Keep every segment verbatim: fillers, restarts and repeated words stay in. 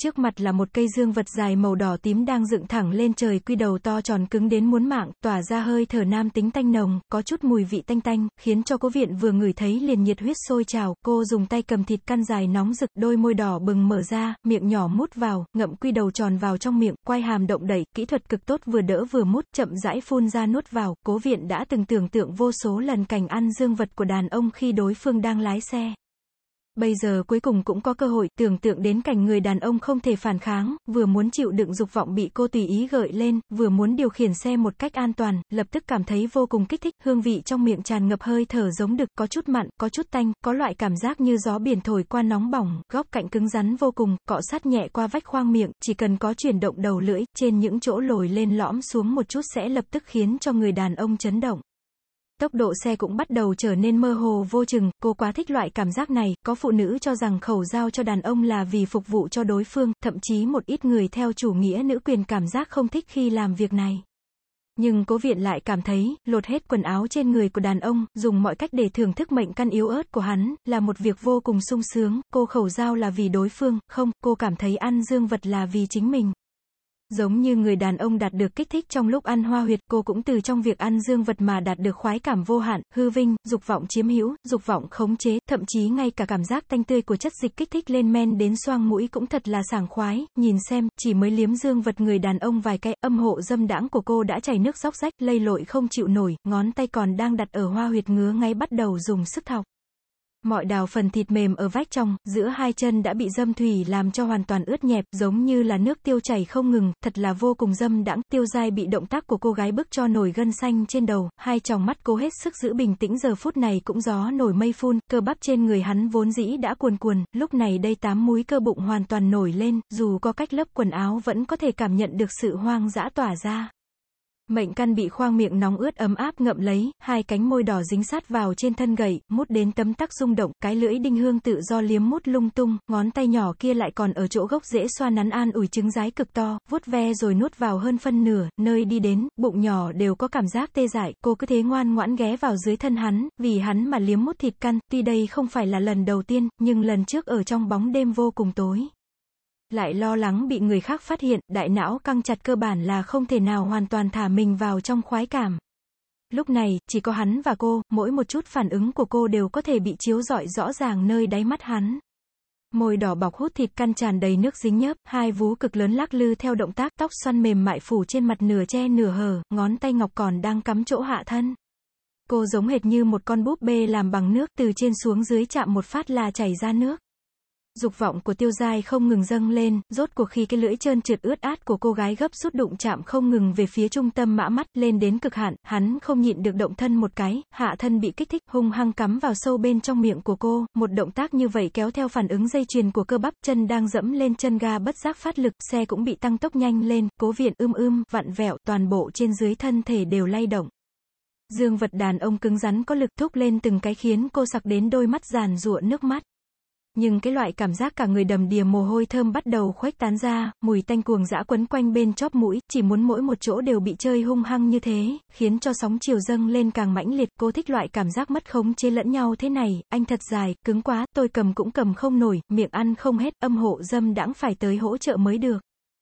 trước mặt là một cây dương vật dài màu đỏ tím đang dựng thẳng lên trời, quy đầu to tròn cứng đến muốn mạng, tỏa ra hơi thở nam tính tanh nồng, có chút mùi vị tanh tanh, khiến cho Cố Viện vừa ngửi thấy liền nhiệt huyết sôi trào. Cô dùng tay cầm thịt căn dài nóng rực, đôi môi đỏ bừng mở ra, miệng nhỏ mút vào, ngậm quy đầu tròn vào trong miệng, quay hàm động đẩy, kỹ thuật cực tốt, vừa đỡ vừa mút, chậm rãi phun ra nuốt vào. Cố Viện đã từng tưởng tượng vô số lần cảnh ăn dương vật của đàn ông khi đối phương đang lái xe. Bây giờ cuối cùng cũng có cơ hội, tưởng tượng đến cảnh người đàn ông không thể phản kháng, vừa muốn chịu đựng dục vọng bị cô tùy ý gợi lên, vừa muốn điều khiển xe một cách an toàn, lập tức cảm thấy vô cùng kích thích, hương vị trong miệng tràn ngập hơi thở giống đực, có chút mặn, có chút tanh, có loại cảm giác như gió biển thổi qua nóng bỏng, góc cạnh cứng rắn vô cùng, cọ sát nhẹ qua vách khoang miệng, chỉ cần có chuyển động đầu lưỡi, trên những chỗ lồi lên lõm xuống một chút sẽ lập tức khiến cho người đàn ông chấn động. Tốc độ xe cũng bắt đầu trở nên mơ hồ vô chừng, cô quá thích loại cảm giác này, có phụ nữ cho rằng khẩu giao cho đàn ông là vì phục vụ cho đối phương, thậm chí một ít người theo chủ nghĩa nữ quyền cảm giác không thích khi làm việc này. Nhưng Cố Viện lại cảm thấy, lột hết quần áo trên người của đàn ông, dùng mọi cách để thưởng thức mệnh căn yếu ớt của hắn, là một việc vô cùng sung sướng. Cô khẩu giao là vì đối phương, không, cô cảm thấy ăn dương vật là vì chính mình. Giống như người đàn ông đạt được kích thích trong lúc ăn hoa huyệt, cô cũng từ trong việc ăn dương vật mà đạt được khoái cảm vô hạn, hư vinh, dục vọng chiếm hữu, dục vọng khống chế, thậm chí ngay cả cảm giác tanh tươi của chất dịch kích thích lên men đến xoang mũi cũng thật là sảng khoái. Nhìn xem, chỉ mới liếm dương vật người đàn ông vài cái, âm hộ dâm đãng của cô đã chảy nước róc rách, lây lội không chịu nổi, ngón tay còn đang đặt ở hoa huyệt ngứa ngáy bắt đầu dùng sức thọc. Mọi đào phần thịt mềm ở vách trong, giữa hai chân đã bị dâm thủy làm cho hoàn toàn ướt nhẹp, giống như là nước tiêu chảy không ngừng, thật là vô cùng dâm đãng. Tiêu Giai bị động tác của cô gái bức cho nổi gân xanh trên đầu, hai tròng mắt cô hết sức giữ bình tĩnh, giờ phút này cũng gió nổi mây phun, cơ bắp trên người hắn vốn dĩ đã cuồn cuồn, lúc này đây tám múi cơ bụng hoàn toàn nổi lên, dù có cách lớp quần áo vẫn có thể cảm nhận được sự hoang dã tỏa ra. Mệnh căn bị khoang miệng nóng ướt ấm áp ngậm lấy, hai cánh môi đỏ dính sát vào trên thân gậy, mút đến tấm tắc rung động, cái lưỡi đinh hương tự do liếm mút lung tung, ngón tay nhỏ kia lại còn ở chỗ gốc rễ xoa nắn an ủi trứng rái cực to, vuốt ve rồi nuốt vào hơn phân nửa, nơi đi đến, bụng nhỏ đều có cảm giác tê dại, cô cứ thế ngoan ngoãn ghé vào dưới thân hắn, vì hắn mà liếm mút thịt căn, tuy đây không phải là lần đầu tiên, nhưng lần trước ở trong bóng đêm vô cùng tối. Lại lo lắng bị người khác phát hiện, đại não căng chặt, cơ bản là không thể nào hoàn toàn thả mình vào trong khoái cảm. Lúc này, chỉ có hắn và cô, mỗi một chút phản ứng của cô đều có thể bị chiếu rọi rõ ràng nơi đáy mắt hắn. Môi đỏ bọc hút thịt căn tràn đầy nước dính nhớp, hai vú cực lớn lắc lư theo động tác, tóc xoăn mềm mại phủ trên mặt nửa che nửa hở, ngón tay ngọc còn đang cắm chỗ hạ thân. Cô giống hệt như một con búp bê làm bằng nước, từ trên xuống dưới chạm một phát là chảy ra nước. Dục vọng của Tiêu Giai không ngừng dâng lên, rốt cuộc khi cái lưỡi trơn trượt ướt át của cô gái gấp rút đụng chạm không ngừng về phía trung tâm mã mắt, lên đến cực hạn, hắn không nhịn được động thân một cái, hạ thân bị kích thích, hung hăng cắm vào sâu bên trong miệng của cô, một động tác như vậy kéo theo phản ứng dây chuyền của cơ bắp, chân đang dẫm lên chân ga bất giác phát lực, xe cũng bị tăng tốc nhanh lên, Cố Viện ưm ưm, vặn vẹo, toàn bộ trên dưới thân thể đều lay động. Dương vật đàn ông cứng rắn có lực thúc lên từng cái khiến cô sặc đến đôi mắt giàn giụa nước mắt. Nhưng cái loại cảm giác cả người đầm đìa mồ hôi thơm bắt đầu khuếch tán ra, mùi tanh cuồng dã quấn quanh bên chóp mũi, chỉ muốn mỗi một chỗ đều bị chơi hung hăng như thế, khiến cho sóng chiều dâng lên càng mãnh liệt. Cô thích loại cảm giác mất khống chế lẫn nhau thế này, anh thật dài, cứng quá, tôi cầm cũng cầm không nổi, miệng ăn không hết, âm hộ dâm đãng phải tới hỗ trợ mới được.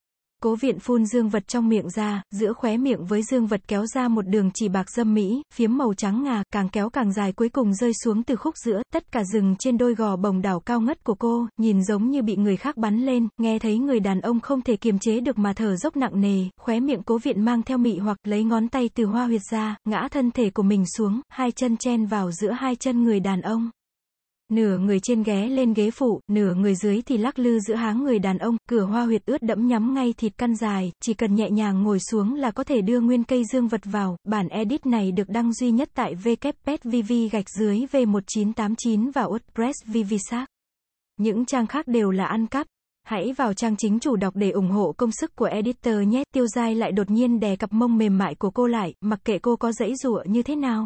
Cố Viện phun dương vật trong miệng ra, giữa khóe miệng với dương vật kéo ra một đường chỉ bạc dâm mỹ, phiếm màu trắng ngà, càng kéo càng dài, cuối cùng rơi xuống từ khúc giữa, tất cả dừng trên đôi gò bồng đảo cao ngất của cô, nhìn giống như bị người khác bắn lên, nghe thấy người đàn ông không thể kiềm chế được mà thở dốc nặng nề, khóe miệng Cố Viện mang theo mị hoặc, lấy ngón tay từ hoa huyệt ra, ngã thân thể của mình xuống, hai chân chen vào giữa hai chân người đàn ông. Nửa người trên ghé lên ghế phụ, nửa người dưới thì lắc lư giữa háng người đàn ông, cửa hoa huyệt ướt đẫm nhắm ngay thịt căn dài, chỉ cần nhẹ nhàng ngồi xuống là có thể đưa nguyên cây dương vật vào. Bản edit này được đăng duy nhất tại w w w chấm v v gạch dưới v một chín tám chín và WordPress Vivisac. Những trang khác đều là ăn cắp. Hãy vào trang chính chủ đọc để ủng hộ công sức của editor nhé. Tiêu Giai lại đột nhiên đè cặp mông mềm mại của cô lại, mặc kệ cô có giãy giụa như thế nào.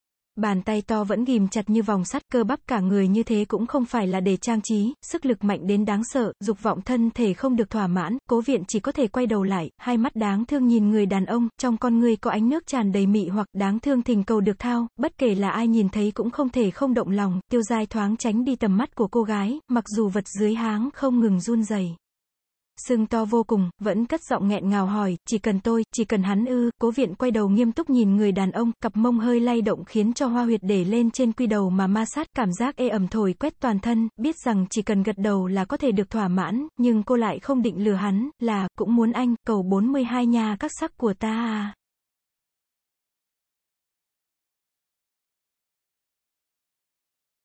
Bàn tay to vẫn ghìm chặt như vòng sắt, cơ bắp cả người như thế cũng không phải là để trang trí, sức lực mạnh đến đáng sợ, dục vọng thân thể không được thỏa mãn, Cố Viện chỉ có thể quay đầu lại, hai mắt đáng thương nhìn người đàn ông, trong con người có ánh nước tràn đầy mị hoặc, đáng thương thình cầu được thao, bất kể là ai nhìn thấy cũng không thể không động lòng. Tiêu Giai thoáng tránh đi tầm mắt của cô gái, mặc dù vật dưới háng không ngừng run rẩy. sưng to vô cùng, vẫn cất giọng nghẹn ngào hỏi, chỉ cần tôi, chỉ cần hắn ư? Cố Viện quay đầu nghiêm túc nhìn người đàn ông, cặp mông hơi lay động khiến cho Hoa Huyệt để lên trên quy đầu mà ma sát, cảm giác ê ẩm thổi quét toàn thân, biết rằng chỉ cần gật đầu là có thể được thỏa mãn, nhưng cô lại không định lừa hắn, là, cũng muốn anh, cầu bốn mươi hai nha các sắc của ta à.